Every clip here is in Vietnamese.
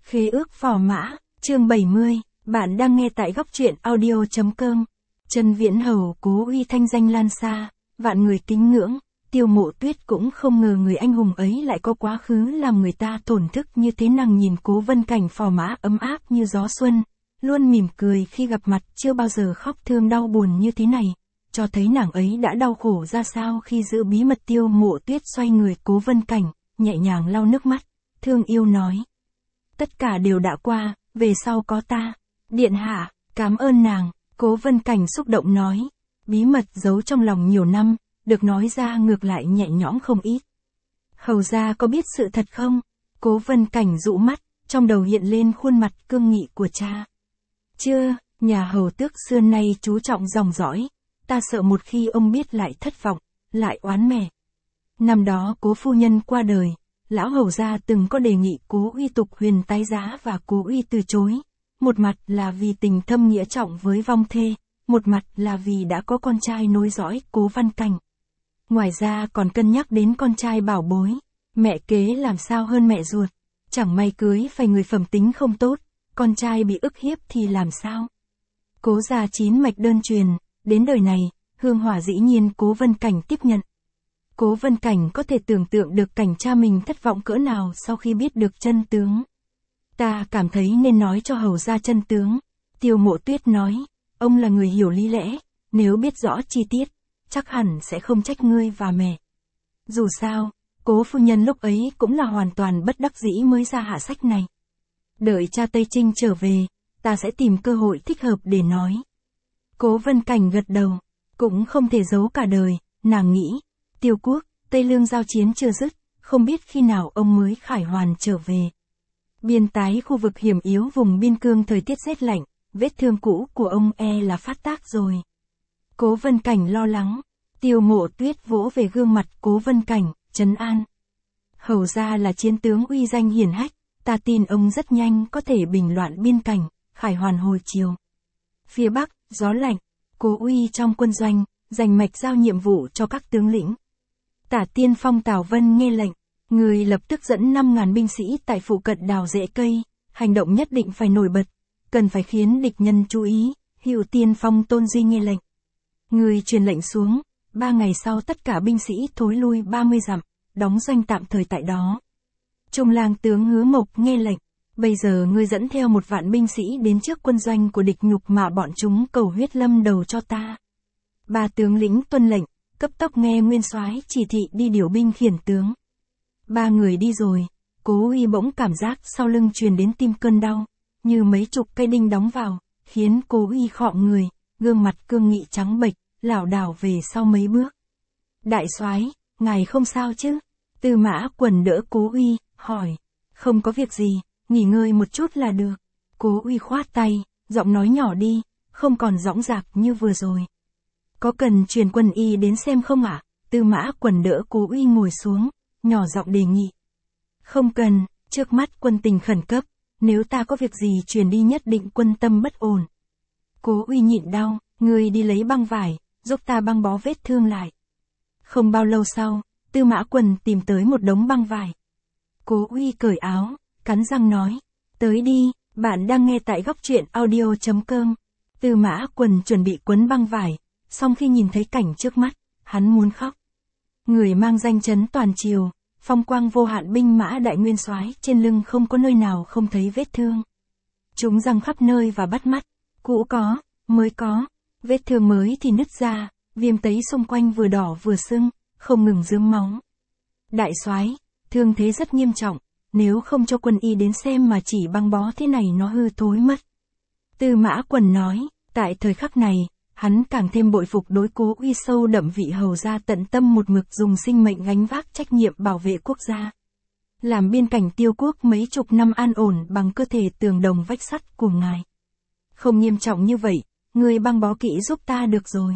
Khế ước Phò Mã, chương 70, bạn đang nghe tại góc truyện audio.com. Trần Viễn Hầu Cố Uy thanh danh lan xa, vạn người kính ngưỡng, Tiêu Mộ Tuyết cũng không ngờ người anh hùng ấy lại có quá khứ làm người ta tổn thức như thế. Nàng nhìn Cố Vân Cảnh Phò Mã ấm áp như gió xuân, luôn mỉm cười khi gặp mặt, chưa bao giờ khóc thương đau buồn như thế này, cho thấy nàng ấy đã đau khổ ra sao khi giữ bí mật. Tiêu Mộ Tuyết xoay người Cố Vân Cảnh, nhẹ nhàng lau nước mắt, thương yêu nói. Tất cả đều đã qua, về sau có ta. Điện hạ, cảm ơn nàng, Cố Vân Cảnh xúc động nói. Bí mật giấu trong lòng nhiều năm, được nói ra ngược lại nhẹ nhõm không ít. Hầu gia có biết sự thật không? Cố Vân Cảnh dụ mắt, trong đầu hiện lên khuôn mặt cương nghị của cha. Chưa, nhà hầu tước xưa nay chú trọng dòng dõi, ta sợ một khi ông biết lại thất vọng, lại oán mẹ. Năm đó Cố phu nhân qua đời, lão hầu gia từng có đề nghị Cố Uy tục huyền tái giá và Cố Uy từ chối. Một mặt là vì tình thâm nghĩa trọng với vong thê, một mặt là vì đã có con trai nối dõi Cố Văn Cảnh. Ngoài ra còn cân nhắc đến con trai bảo bối, mẹ kế làm sao hơn mẹ ruột, chẳng may cưới phải người phẩm tính không tốt, con trai bị ức hiếp thì làm sao. Cố gia 9 mạch đơn truyền, đến đời này, hương hỏa dĩ nhiên Cố Vân Cảnh tiếp nhận. Cố Vân Cảnh có thể tưởng tượng được cảnh cha mình thất vọng cỡ nào sau khi biết được chân tướng. Ta cảm thấy nên nói cho hầu gia chân tướng. Tiêu Mộ Tuyết nói, ông là người hiểu lý lẽ, nếu biết rõ chi tiết, chắc hẳn sẽ không trách ngươi và mẹ. Dù sao, Cố phu nhân lúc ấy cũng là hoàn toàn bất đắc dĩ mới ra hạ sách này. Đợi cha Tây Trinh trở về, ta sẽ tìm cơ hội thích hợp để nói. Cố Vân Cảnh gật đầu, cũng không thể giấu cả đời, nàng nghĩ. Tiêu quốc, Tây Lương giao chiến chưa dứt, không biết khi nào ông mới khải hoàn trở về. Biên tái khu vực hiểm yếu vùng biên cương thời tiết rét lạnh, vết thương cũ của ông là phát tác rồi. Cố Vân Cảnh lo lắng, Tiêu Mộ Tuyết vỗ về gương mặt Cố Vân Cảnh, trấn an. Hầu gia là chiến tướng uy danh hiển hách, ta tin ông rất nhanh có thể bình loạn biên cảnh, khải hoàn hồi chiều. Phía Bắc, gió lạnh, Cố Uy trong quân doanh, giành mạch giao nhiệm vụ cho các tướng lĩnh. Tả tiên phong Tào Vân nghe lệnh, người lập tức dẫn 5.000 binh sĩ tại phụ cận đào rễ cây, hành động nhất định phải nổi bật, cần phải khiến địch nhân chú ý. Hiệu tiên phong Tôn Duy nghe lệnh. Người truyền lệnh xuống, 3 ngày sau tất cả binh sĩ thối lui 30 dặm, đóng doanh tạm thời tại đó. Trung lang tướng Hứa Mộc nghe lệnh, bây giờ ngươi dẫn theo 1 vạn binh sĩ đến trước quân doanh của địch, nhục mạ bọn chúng, cầu huyết lâm đầu cho ta. 3 tướng lĩnh tuân lệnh, cấp tốc nghe nguyên soái chỉ thị đi điều binh khiển tướng. 3 người đi rồi, Cố Uy bỗng cảm giác sau lưng truyền đến tim cơn đau, như mấy chục cây đinh đóng vào, khiến Cố Uy khom người, gương mặt cương nghị trắng bệch, lảo đảo về sau mấy bước. Đại soái, ngài không sao chứ? Tư Mã Quần đỡ Cố Uy, hỏi. Không có việc gì, nghỉ ngơi một chút là được. Cố Uy khoát tay, giọng nói nhỏ đi, không còn dõng dạc như vừa rồi. Có cần truyền quân y đến xem không ạ? Tư Mã Quần đỡ Cố Uy ngồi xuống, nhỏ giọng đề nghị. Không cần, trước mắt quân tình khẩn cấp, nếu ta có việc gì truyền đi nhất định quân tâm bất ổn. Cố Uy nhịn đau, người đi lấy băng vải, giúp ta băng bó vết thương lại. Không bao lâu sau, Tư Mã Quần tìm tới một đống băng vải. Cố Uy cởi áo, cắn răng nói, tới đi, bạn đang nghe tại góc truyện audio.com. Tư Mã Quần chuẩn bị quấn băng vải, song khi nhìn thấy cảnh trước mắt, hắn muốn khóc. Người mang danh chấn toàn triều, phong quang vô hạn binh mã đại nguyên soái, trên lưng không có nơi nào không thấy vết thương. Chúng răng khắp nơi và bắt mắt, cũ có, mới có, vết thương mới thì nứt ra, viêm tấy xung quanh vừa đỏ vừa sưng, không ngừng rớm máu. Đại soái, thương thế rất nghiêm trọng, nếu không cho quân y đến xem mà chỉ băng bó thế này nó hư thối mất. Tư Mã Quần nói, tại thời khắc này, hắn càng thêm bội phục đối Cố Uy sâu đậm vị hầu gia tận tâm một mực dùng sinh mệnh gánh vác trách nhiệm bảo vệ quốc gia. Làm biên cảnh Tiêu quốc mấy chục năm an ổn bằng cơ thể tường đồng vách sắt của ngài. Không nghiêm trọng như vậy, ngươi băng bó kỹ giúp ta được rồi.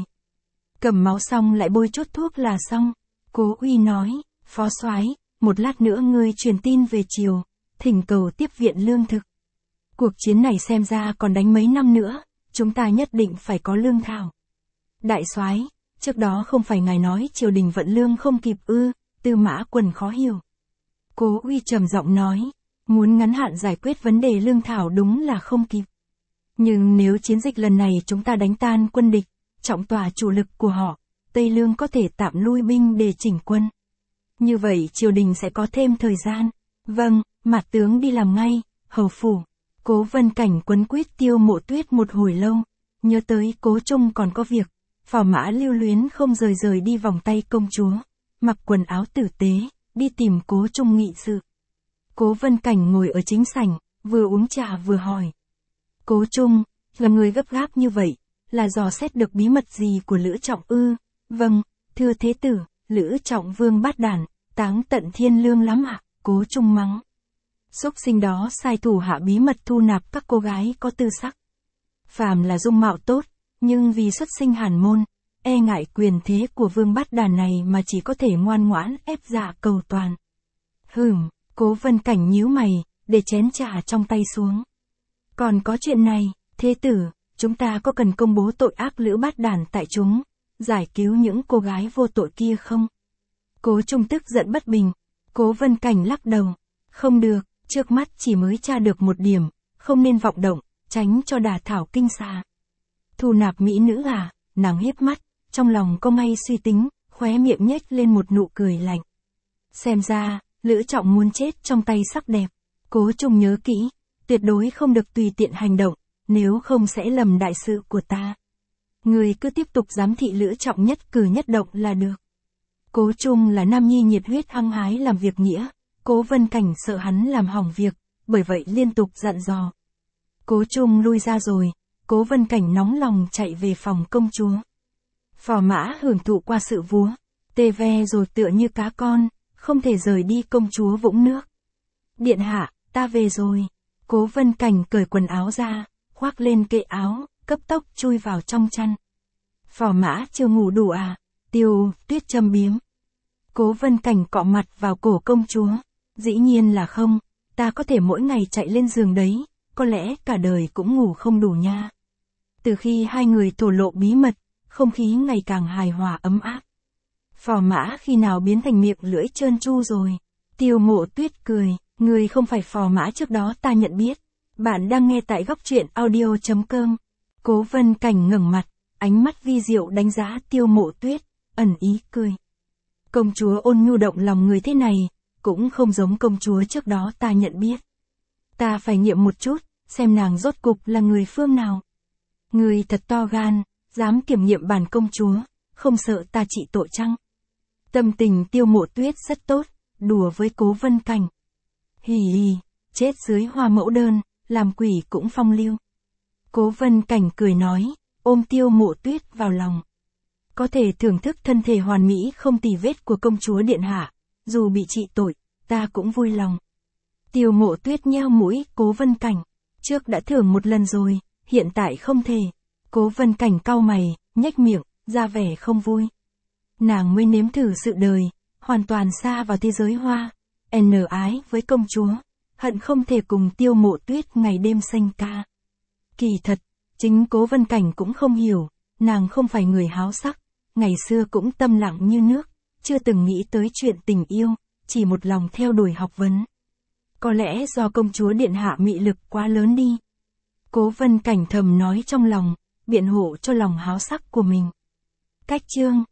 Cầm máu xong lại bôi chút thuốc là xong. Cố Uy nói, phó soái, một lát nữa ngươi truyền tin về triều, thỉnh cầu tiếp viện lương thực. Cuộc chiến này xem ra còn đánh mấy năm nữa, chúng ta nhất định phải có lương thảo. Đại soái, trước đó không phải ngài nói triều đình vận lương không kịp ư? Tư Mã Quần khó hiểu. Cố Uy trầm giọng nói, Muốn ngắn hạn giải quyết vấn đề lương thảo đúng là không kịp. Nhưng nếu chiến dịch lần này chúng ta đánh tan quân địch, trọng tỏa chủ lực của họ, Tây Lương có thể tạm lui binh để chỉnh quân. Như vậy triều đình sẽ có thêm thời gian. Vâng, Mạt tướng đi làm ngay, hầu phủ. Cố Vân Cảnh quấn quýt Tiêu Mộ Tuyết một hồi lâu, nhớ tới Cố Trung còn có việc, phò mã lưu luyến không rời đi vòng tay công chúa, mặc quần áo tử tế, đi tìm Cố Trung nghị sự. Cố Vân Cảnh ngồi ở chính sảnh, vừa uống trà vừa hỏi. Cố Trung, là người gấp gáp như vậy, là dò xét được bí mật gì của Lữ Trọng ư? Vâng, thưa thế tử, Lữ Trọng Vương bát đản, táng tận thiên lương lắm ạ, Cố Trung mắng. Xúc sinh đó sai thủ hạ bí mật thu nạp các cô gái có tư sắc. Phàm là dung mạo tốt, nhưng vì xuất sinh hàn môn, e ngại quyền thế của vương bát đàn này mà chỉ có thể ngoan ngoãn ép dạ cầu toàn. Cố Vân Cảnh nhíu mày, để chén trà trong tay xuống. Còn có chuyện này, thế tử, chúng ta có cần công bố tội ác Lữ bát đàn tại chúng, giải cứu những cô gái vô tội kia không? Cố Trung tức giận bất bình. Cố Vân Cảnh lắc đầu. Không được, trước mắt chỉ mới tra được một điểm, không nên vọng động, tránh cho đả thảo kinh xà. Thu nạp mỹ nữ à? Nàng hiếp mắt, trong lòng có may suy tính, khóe miệng nhếch lên một nụ cười lạnh. Xem ra, Lữ Trọng muốn chết trong tay sắc đẹp. Cố Trung nhớ kỹ, tuyệt đối không được tùy tiện hành động, nếu không sẽ lầm đại sự của ta. Người cứ tiếp tục giám thị Lữ Trọng nhất cử nhất động là được. Cố Trung là nam nhi nhiệt huyết hăng hái làm việc nghĩa, Cố Vân Cảnh sợ hắn làm hỏng việc, bởi vậy liên tục dặn dò. Cố Trung lui ra rồi, Cố Vân Cảnh nóng lòng chạy về phòng công chúa. Phò mã hưởng thụ qua sự vúa, tê ve rồi tựa như cá con, không thể rời đi công chúa vũng nước. Điện hạ, ta về rồi. Cố Vân Cảnh cởi quần áo ra, khoác lên kệ áo, cấp tốc chui vào trong chăn. Phò mã chưa ngủ đủ à? Tiêu Tuyết châm biếm. Cố Vân Cảnh cọ mặt vào cổ công chúa. Dĩ nhiên là không, ta có thể mỗi ngày chạy lên giường đấy, có lẽ cả đời cũng ngủ không đủ nha. Từ khi hai người thổ lộ bí mật, không khí ngày càng hài hòa ấm áp. Phò mã khi nào biến thành miệng lưỡi trơn tru rồi? Tiêu Mộ Tuyết cười, người không phải phò mã trước đó ta nhận biết. Bạn đang nghe tại góc truyện audio.com. Cố Vân Cảnh ngẩng mặt, ánh mắt vi diệu đánh giá Tiêu Mộ Tuyết, ẩn ý cười. Công chúa ôn nhu động lòng người thế này, cũng không giống công chúa trước đó ta nhận biết. Ta phải nghiệm một chút, xem nàng rốt cục là người phương nào. Người thật to gan, dám kiểm nghiệm bản công chúa, không sợ ta trị tội chăng? Tâm tình Tiêu Mộ Tuyết rất tốt, đùa với Cố Vân Cảnh. Hì hì, chết dưới hoa mẫu đơn, làm quỷ cũng phong lưu. Cố Vân Cảnh cười nói, ôm Tiêu Mộ Tuyết vào lòng. Có thể thưởng thức thân thể hoàn mỹ không tì vết của công chúa điện hạ, dù bị trị tội, ta cũng vui lòng. Tiêu Mộ Tuyết nheo mũi, Cố Vân Cảnh. Trước đã thưởng một lần rồi, hiện tại không thể. Cố Vân Cảnh cau mày, nhếch miệng, ra vẻ không vui. Nàng mới nếm thử sự đời, hoàn toàn xa vào thế giới hoa, ái với công chúa, hận không thể cùng Tiêu Mộ Tuyết ngày đêm sanh ca. Kỳ thật, chính Cố Vân Cảnh cũng không hiểu, nàng không phải người háo sắc, ngày xưa cũng tâm lặng như nước, chưa từng nghĩ tới chuyện tình yêu, chỉ một lòng theo đuổi học vấn. Có lẽ do công chúa điện hạ mị lực quá lớn đi. Cố Vân Cảnh thầm nói trong lòng, biện hộ cho lòng háo sắc của mình. Cách chương